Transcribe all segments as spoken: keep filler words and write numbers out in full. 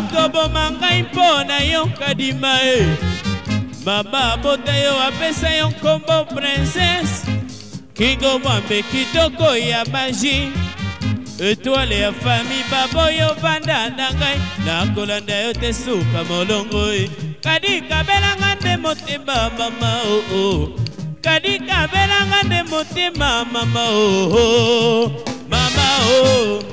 bakoboma ngai mpo na yo kadima e. Mama bota yo apesa yo nkombo princesse, kingo mwambe kitoko ya magie, étoile ya famille baboyo banda na ngai, nakolanda yo te suka molongo e. Kadi kabelanga nde motema mama oh oh, kadi kabelanga nde motema mama oh oh, mama oh.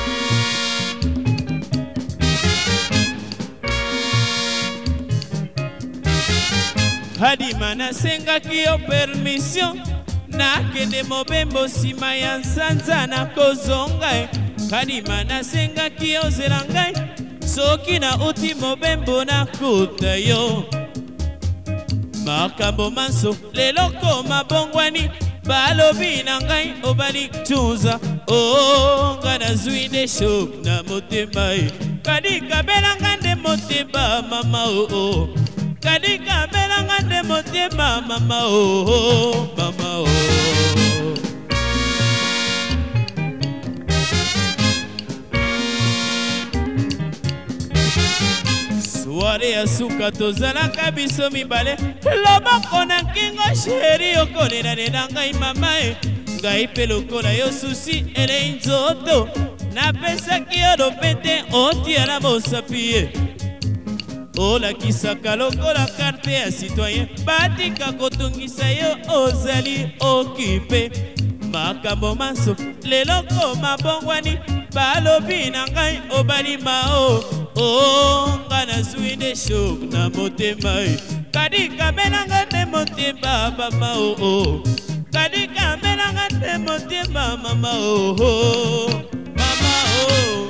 Hadima nasengaki yo permission, nakende mobembo sima ya nsanza na kozonga e. Hadima nasengaki yo zela ngai, soki na uti mobembo nakuta yo. Makambo manso lelo koma bongwani, balobi na ngai obali tuza oh, nga nazwi nde shok na motema e. Kadi kabelanga nde motema mama oh oh, kadi kabelanga nde motema mama oh oh, mama oh. Soare ya suka tozalaka biso mibale, loboko na kingo sheri okolela nena ngai mama e. Ngai pe lokola yo susi elei nzoto, napesaki yo lopete otia na mosapi e. Olakisaka lokola karte ya citoyen, batika kotungisa yo ozali okipe. Makambo manso lelo koma bongwani, balobi na ngai obali mao oh, nga nazwi nde shok na motema e. Kadi kabelanga nde motema mama oh oh, kadi kabelanga nde motema mama oh oh, mama oh.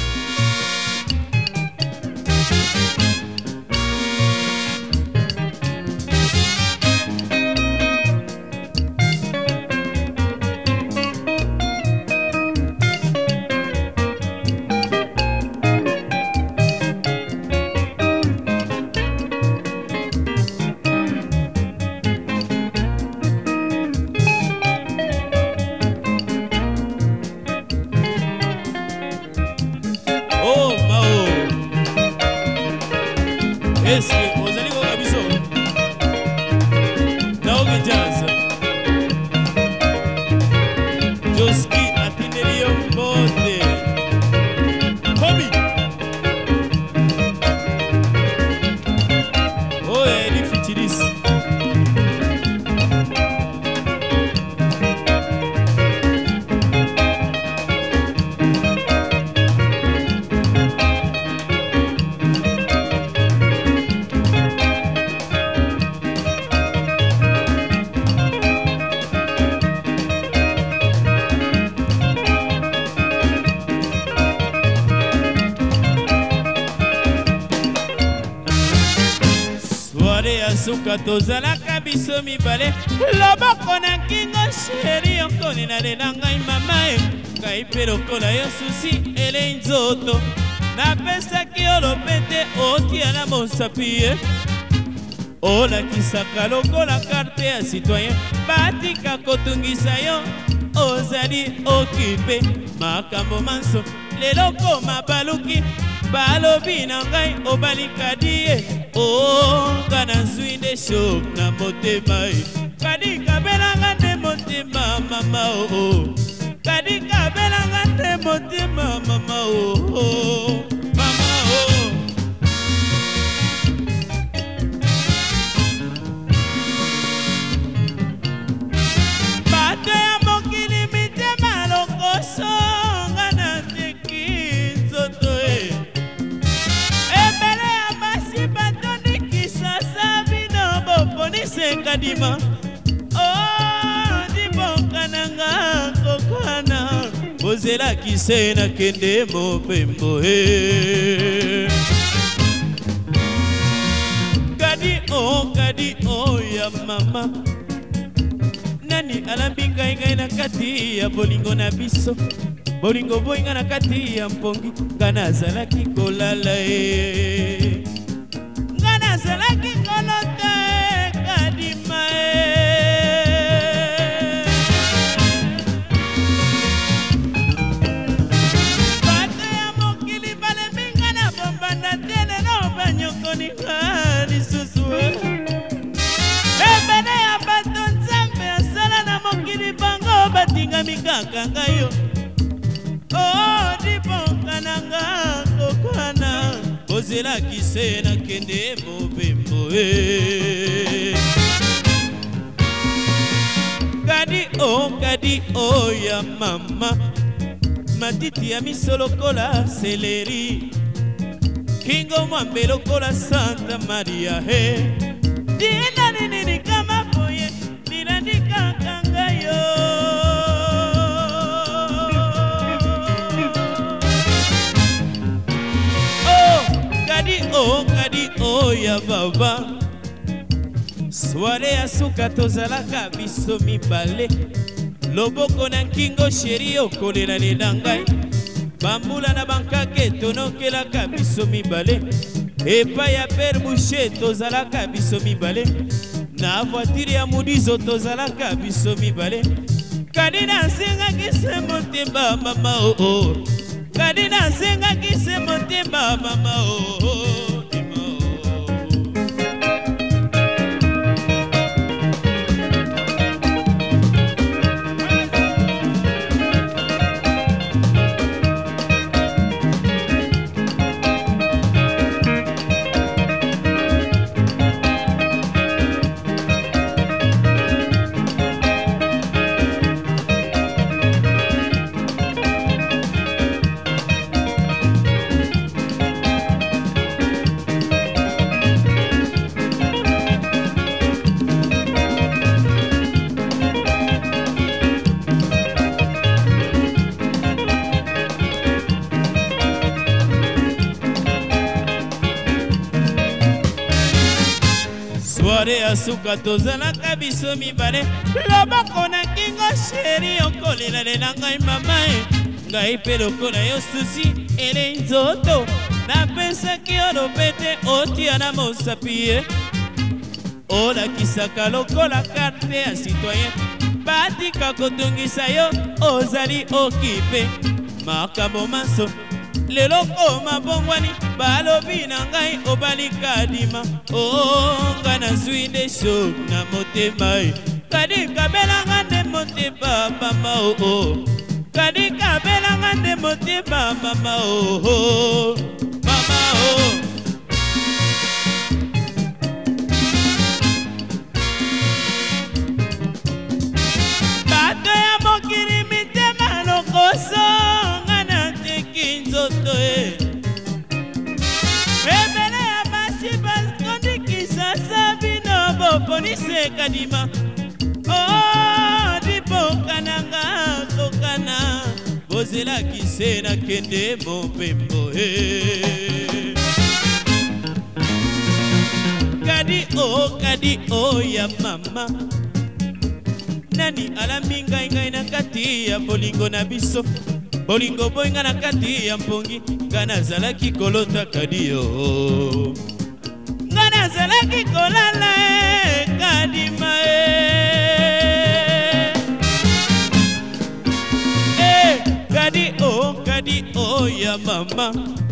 Eske ozali koka biso naoge jazz Joski atindeli yo mbote Kobi oye ni fitilis suka tozalaka biso mibale, loboko na kingo sheri okolela nena ngai mama e. Ngai pe lokola yo susi elei nzoto, napesaki yo lopete otia na mosapi e. Olakisaka lokola karte ya citoyen, batika kotungisa yo ozali okipe. Makambo manso lelo koma baluki, balobi na ngai obali kadi e oh, nga nazwi nde shok na motema e. Kadi kabelanga nde motema mama oh oh, kadi kabelanga nde motema mama oh oh, mama oh. Bato ya mokili mitema lokoso, nga nateki nzoto e. Ebele ya basi batoni kisasa bino boponise kadima oh, diboka nanga kokana bozela kise na kende mopembo e. Kadi oh, kadi oh ya mama, nani alambi ngai ngai na kati ya bolingo na biso, bolingo boinga na kati ya mpongi, ngana zalaki kolala e, ngana zalaki kolota e kadima e. Bato ya mokili bale minga na bombanda balingami kaka ngai yo. Oh, diponga nanga kokwana bozelaki se nakende mobembo e. Kadi o kadi o ya mama matiti ya miso lokola seleri kingo mwambe lokola Santa Maria he. Dina nini kama boye dina nikaka ngai yo. Oh, kadi oh ya baba soare ya suka tozalaka biso mibale loboko na nkingo sheri okolela lela ngai bambula na bankake tonokelaka biso mibale epai ya pere boucher tozalaka biso mibale na voiture ya mudizo tozalaka biso mibale kadi nasengaki se motema mama oh oh kadi nasengaki se motema mama oh oh. Soare ya suka tozalaka biso mibale loboko na kingo sheri okolela lela ngai mama e. Ngai pe lokola yo susi ele nzoto napesaki yo lopete otia na mosapi e. Olakisaka lokola karte ya citoyen batika kotungisa yo ozali okipe makambo maso lelo koma bongwani balobi na ngai obali kadima oh nga na zwinde shock na motema e. Kadi kabelanga nde motema mama oh oh kadi kabelanga nde motema mama oh oh mama oh. Bato ya mokili mitema lokoso nga na teki nzoto e. Ebele ya basi baskondikisa sabino boponise kadima oh dipoka nanga kokana bozelaki se nakende mobembo e. Kadi oh kadi oh ya mama nani alambi ngai ngai na kati ya bolingo na biso bolingo boinga na kati ya mpongi nga nazalaki kolota kadi yo nga nazalaki kolala e kadima e. Eh kadi oh kadi oh ya mama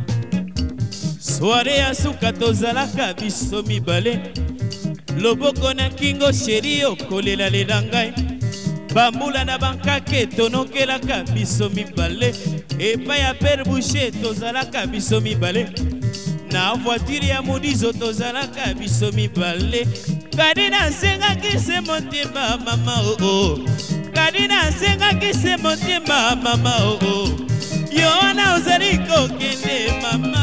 soare ya suka tozalaka biso mibale loboko na kingo sheri okolela lela ngai bambula na bankake tonokelaka biso mibale epai ya pere boucher tozalaka biso mibale na voiture ya mudizo tozalaka biso mibale kadi nasengaki se motema mama oh oh kadi nasengaki se motema mama oh oh yo wana ozali kokende mama